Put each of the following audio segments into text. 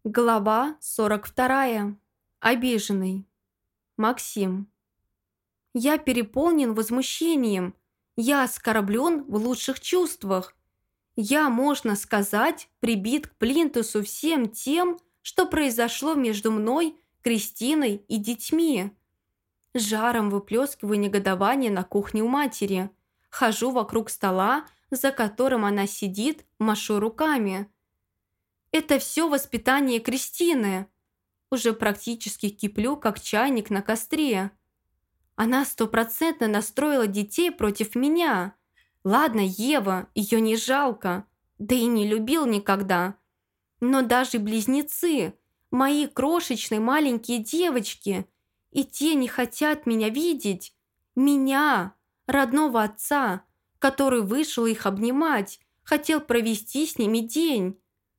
Глава 42. Обиженный. Максим. Я переполнен возмущением. Я оскорблен в лучших чувствах. Я, можно сказать, прибит к плинтусу всем тем, что произошло между мной, Кристиной и детьми. Жаром выплескиваю негодование на кухне у матери. Хожу вокруг стола, за которым она сидит, машу руками. Это все воспитание Кристины. Уже практически киплю, как чайник на костре. Она стопроцентно настроила детей против меня. Ладно, Ева, ее не жалко, да и не любил никогда. Но даже близнецы, мои крошечные маленькие девочки, и те не хотят меня видеть. Меня, родного отца, который вышел их обнимать, хотел провести с ними день.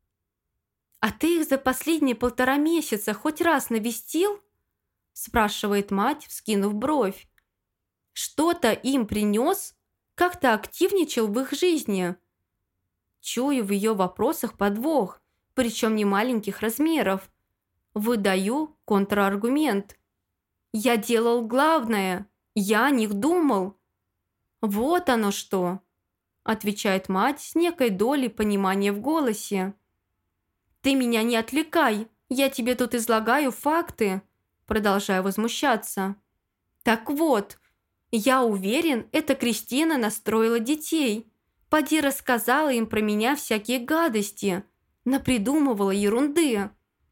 «А ты их за последние 1,5 месяца хоть раз навестил?» спрашивает мать, вскинув бровь. «Что-то им принес? Как-то активничал в их жизни?» Чую в ее вопросах подвох, причем не маленьких размеров. Выдаю контраргумент. «Я делал главное, я о них думал». «Вот оно что!» отвечает мать с некой долей понимания в голосе. «Ты меня не отвлекай, я тебе тут излагаю факты», продолжаю возмущаться. «Так вот, я уверен, это Кристина настроила детей. Поди рассказала им про меня всякие гадости, напридумывала ерунды».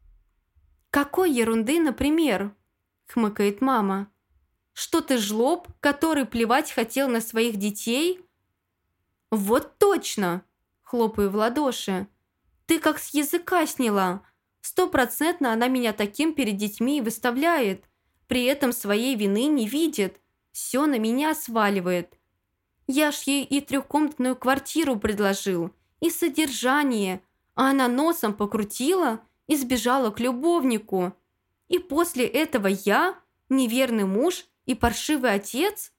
«Какой ерунды, например?» хмыкает мама. «Что ты жлоб, который плевать хотел на своих детей?» «Вот точно!» хлопаю в ладоши. «Ты как с языка сняла. 100% она меня таким перед детьми и выставляет. При этом своей вины не видит. Все на меня сваливает. Я ж ей и 3-комнатную квартиру предложил, и содержание, а она носом покрутила и сбежала к любовнику. И после этого я, неверный муж и паршивый отец?»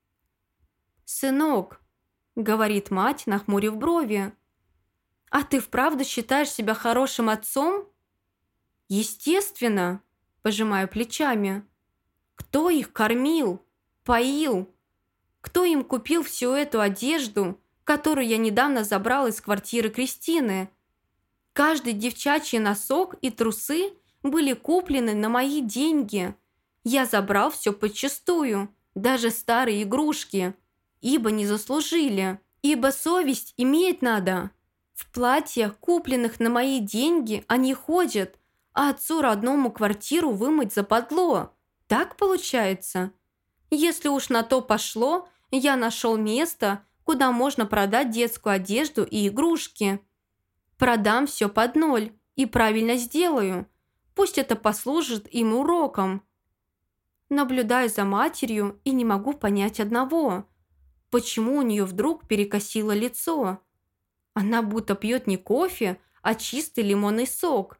«Сынок», — говорит мать, нахмурив брови, «а ты вправду считаешь себя хорошим отцом?» «Естественно», – пожимаю плечами. «Кто их кормил, поил? Кто им купил всю эту одежду, которую я недавно забрал из квартиры Кристины? Каждый девчачий носок и трусы были куплены на мои деньги. Я забрал все подчистую, даже старые игрушки, ибо не заслужили, ибо совесть иметь надо. В платьях, купленных на мои деньги, они ходят, а отцу родному квартиру вымыть западло. Так получается? Если уж на то пошло, я нашел место, куда можно продать детскую одежду и игрушки. Продам все под ноль и правильно сделаю. Пусть это послужит им уроком». Наблюдаю за матерью и не могу понять одного. Почему у нее вдруг перекосило лицо? Она будто пьет не кофе, а чистый лимонный сок.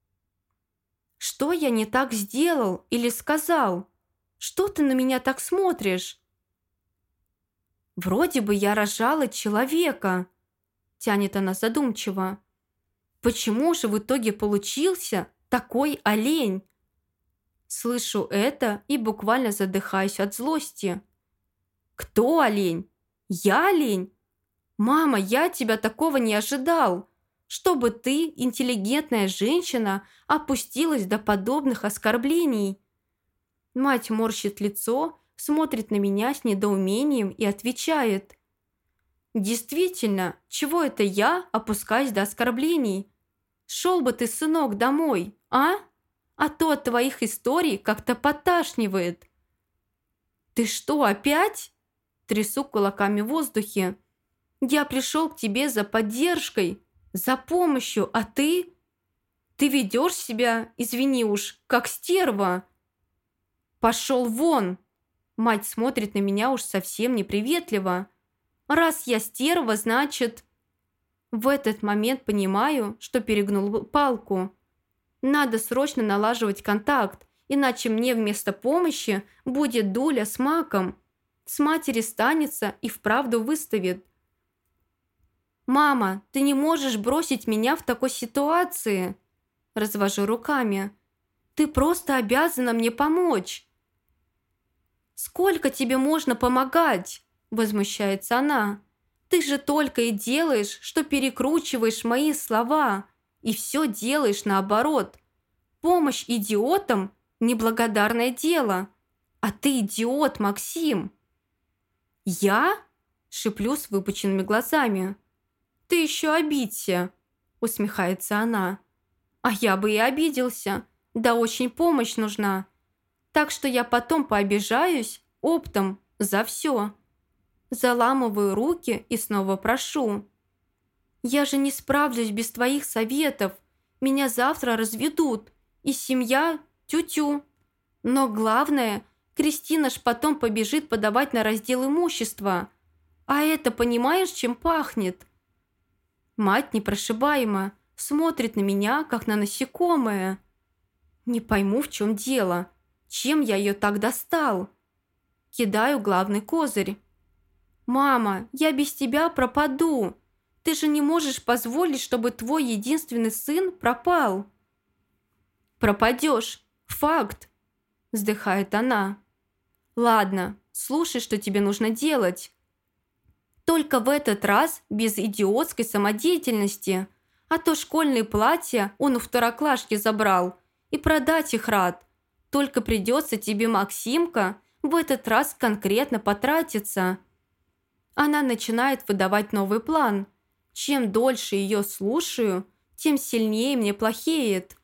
«Что я не так сделал или сказал? Что ты на меня так смотришь?» «Вроде бы я рожала человека», – тянет она задумчиво. «Почему же в итоге получился такой олень?» Слышу это и буквально задыхаюсь от злости. «Кто олень? Я олень? Мама, я от тебя такого не ожидал, чтобы ты, интеллигентная женщина, опустилась до подобных оскорблений». Мать морщит лицо, смотрит на меня с недоумением и отвечает. «Действительно, чего это я опускаюсь до оскорблений? Шел бы ты, сынок, домой, а? А то от твоих историй как-то поташнивает». «Ты что, опять?» Трясу кулаками в воздухе. «Я пришел к тебе за поддержкой, за помощью, а ты? Ты ведешь себя, извини уж, как стерва». «Пошел вон!» Мать смотрит на меня уж совсем неприветливо. «Раз я стерва, значит...» В этот момент понимаю, что перегнул палку. Надо срочно налаживать контакт, иначе мне вместо помощи будет Дуля с маком. С матери станется и вправду выставит. «Мама, ты не можешь бросить меня в такой ситуации!» Развожу руками. Ты просто обязана мне помочь. Сколько тебе можно помогать? Возмущается она. Ты же только и делаешь, что перекручиваешь мои слова. И все делаешь наоборот. Помощь идиотам – неблагодарное дело. А ты идиот, Максим. Я? Шиплю с выпученными глазами. Ты еще обидься, усмехается она. А я бы и обиделся. Да очень помощь нужна. Так что я потом пообижаюсь оптом за все. Заламываю руки и снова прошу. Я же не справлюсь без твоих советов. Меня завтра разведут. И семья тю-тю. Но главное, Кристина ж потом побежит подавать на раздел имущества. А это понимаешь, чем пахнет? Мать непрошибаема, смотрит на меня, как на насекомое. Не пойму, в чем дело. Чем я ее так достал? Кидаю главный козырь. «Мама, я без тебя пропаду. Ты же не можешь позволить, чтобы твой единственный сын пропал». «Пропадешь. Факт», – вздыхает она. «Ладно, слушай, что тебе нужно делать. Только в этот раз без идиотской самодеятельности, а то школьные платья он у второклашки забрал и продать их рад. Только придется тебе, Максимка, в этот раз конкретно потратиться». Она начинает выдавать новый план. Чем дольше ее слушаю, тем сильнее мне плохеет.